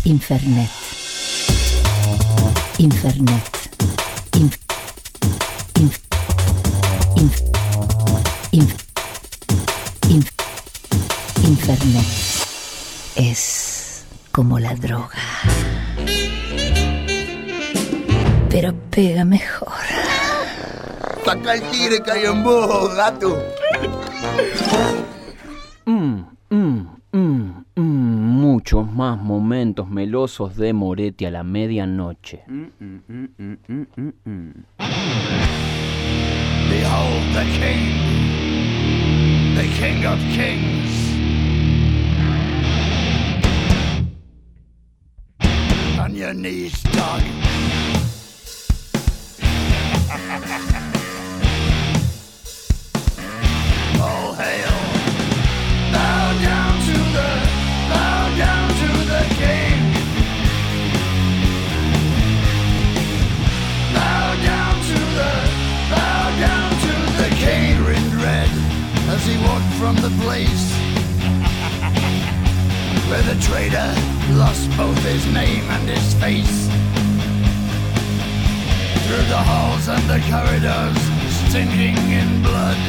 Infernet. Infernet. Infernet es como la droga, pero pega mejor. Saca el tigre que hay en vos, gato. Muchos más momentos melosos de Moretti a la medianoche. Behold the king of kings. On your knees, dog. All hail. Bow down to the king. Bow down to the king. In red as he walked from the place where the traitor lost both his name and his face. Through the halls and the corridors, stinking in blood,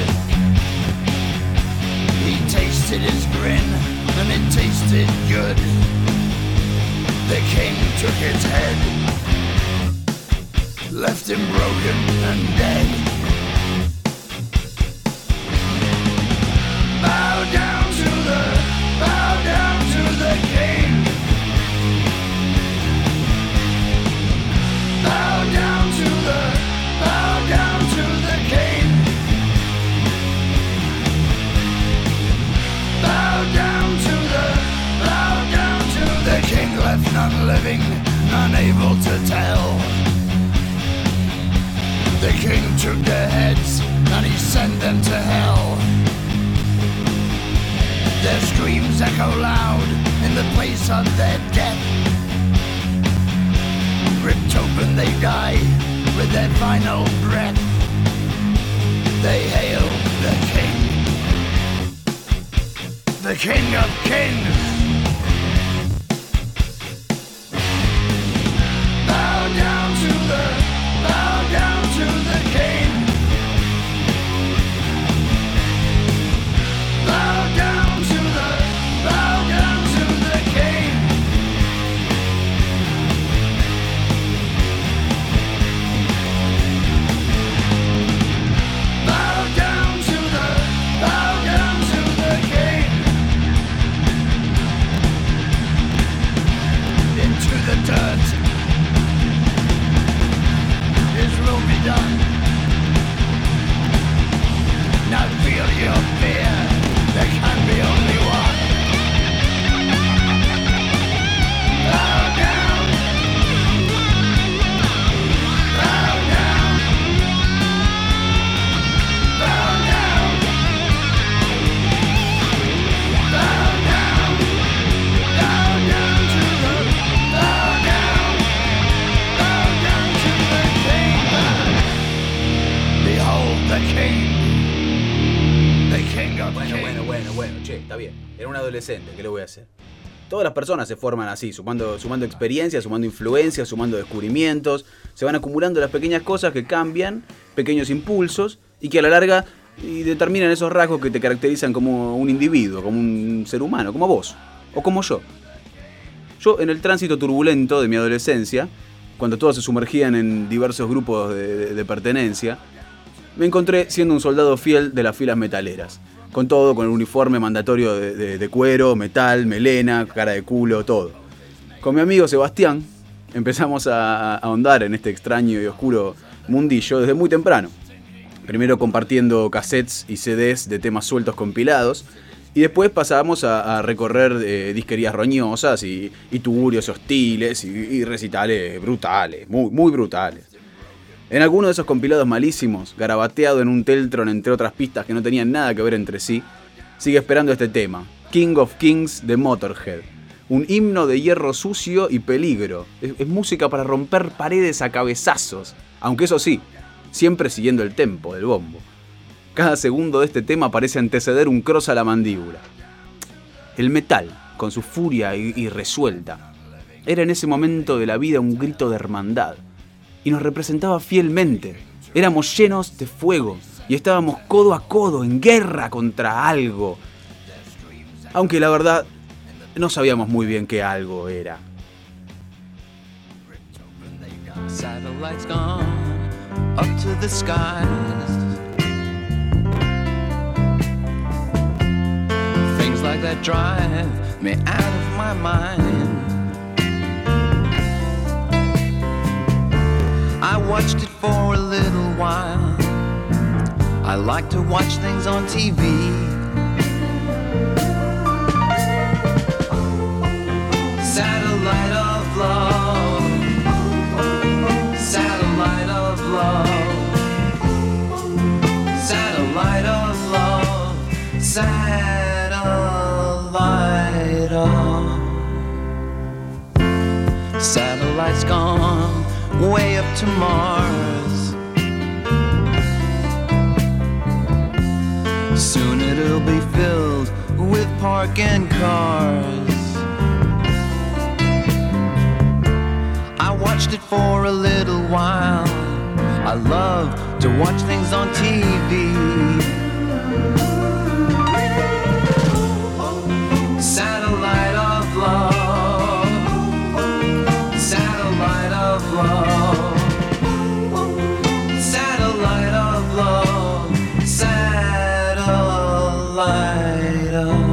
he tasted his grin, and it tasted good. The king took his head, left him broken and dead. Bow down to the king. Bow down to the king. Bow down to the king. Left none living, none able to tell. The king took their heads and he sent them to hell. Their screams echo loud in the place of their death. Ripped open they die with their final breath. They hail the king of kings. Bow down to the king. Bow down to the king. Bow down to the king. Into the dirt. His will be done. Now feel your fear. There can be only one. Bow down. Bow down. Bow down. Bow down. Bow down to the. Bow down. Bow down to the king. Behold the king. The king of kings. Bueno, che, está bien. Era un adolescente, ¿qué le voy a hacer? Todas las personas se forman así, sumando experiencias, sumando influencias, sumando descubrimientos. Se van acumulando las pequeñas cosas que cambian, pequeños impulsos, y que a la larga determinan esos rasgos que te caracterizan como un individuo, como un ser humano, como vos, o como yo. Yo, en el tránsito turbulento de mi adolescencia, cuando todos se sumergían en diversos grupos de pertenencia, me encontré siendo un soldado fiel de las filas metaleras. Con todo, con el uniforme mandatorio de cuero, metal, melena, cara de culo, todo. Con mi amigo Sebastián empezamos a ahondar en este extraño y oscuro mundillo desde muy temprano. Primero compartiendo cassettes y CDs de temas sueltos compilados, y después pasábamos a recorrer disquerías roñosas y tuburios hostiles y recitales brutales, muy brutales. En alguno de esos compilados malísimos, garabateado en un Teltron entre otras pistas que no tenían nada que ver entre sí, sigue esperando este tema, King of Kings de Motorhead. Un himno de hierro sucio y peligro. Es música para romper paredes a cabezazos, aunque eso sí, siempre siguiendo el tempo del bombo. Cada segundo de este tema parece anteceder un cross a la mandíbula. El metal, con su furia irresuelta. era en ese momento de la vida un grito de hermandad. Y nos representaba fielmente. Éramos llenos de fuego y estábamos codo a codo en guerra contra algo. Aunque la verdad, no sabíamos muy bien qué algo era. Satellites gone up to the skies. Things like that drive me out of my mind. I watched it for a little while. I like to watch things on TV. Satellite of love. Satellite of love. Satellite of love. Satellite of. Satellite's gone way up to Mars. Soon it'll be filled with parking cars. I watched it for a little while. I love to watch things on TV. Satellite of love. Satellite of love. Satellite of love. Satellite of.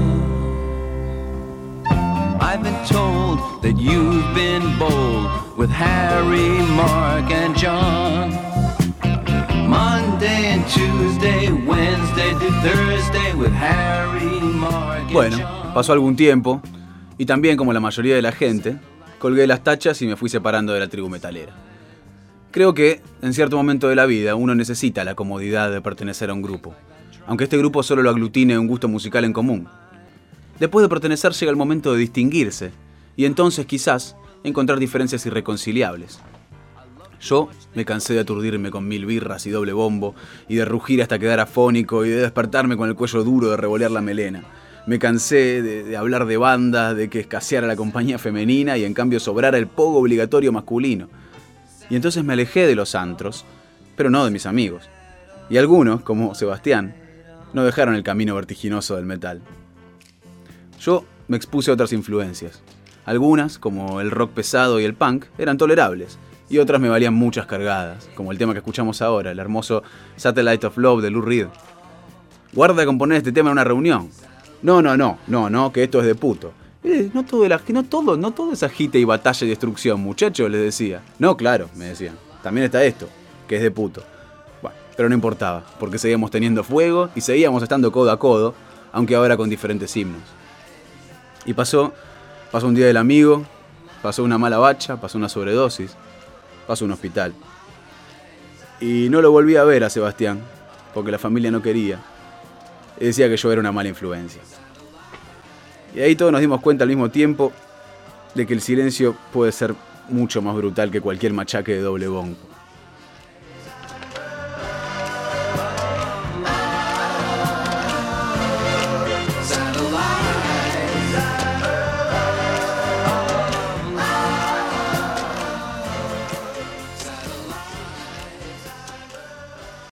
I've been told that you've been bold with Harry, Mark and John. Monday and Tuesday, Wednesday to Thursday with Harry, Mark and Bueno, John. pasó algún tiempo y también, como la mayoría de la gente, colgué las tachas y me fui separando de la tribu metalera. Creo que, en cierto momento de la vida, uno necesita la comodidad de pertenecer a un grupo, aunque este grupo solo lo aglutine un gusto musical en común. Después de pertenecer llega el momento de distinguirse, y entonces quizás encontrar diferencias irreconciliables. Yo me cansé de aturdirme con 1000 birras y doble bombo, y de rugir hasta quedar afónico, y de despertarme con el cuello duro de revolear la melena. Me cansé de hablar de bandas, de que escaseara la compañía femenina y en cambio sobrara el pogo obligatorio masculino. Y entonces me alejé de los antros, pero no de mis amigos. Y algunos, como Sebastián, no dejaron el camino vertiginoso del metal. Yo me expuse a otras influencias. Algunas, como el rock pesado y el punk, eran tolerables, y otras me valían muchas cargadas, como el tema que escuchamos ahora, el hermoso Satellite of Love de Lou Reed. Guarda de componer este tema en una reunión. No, que esto es de puto. No todo es agite y batalla y destrucción, muchachos, les decía. No, claro, me decían. También está esto, que es de puto. Bueno, pero no importaba, porque seguíamos teniendo fuego y seguíamos estando codo a codo, aunque ahora con diferentes himnos. Y pasó un día del amigo, pasó una mala bacha, pasó una sobredosis, pasó un hospital. Y no lo volví a ver a Sebastián, porque la familia no quería. Y decía que yo era una mala influencia. Y ahí todos nos dimos cuenta al mismo tiempo de que el silencio puede ser mucho más brutal que cualquier machaque de doble bombo.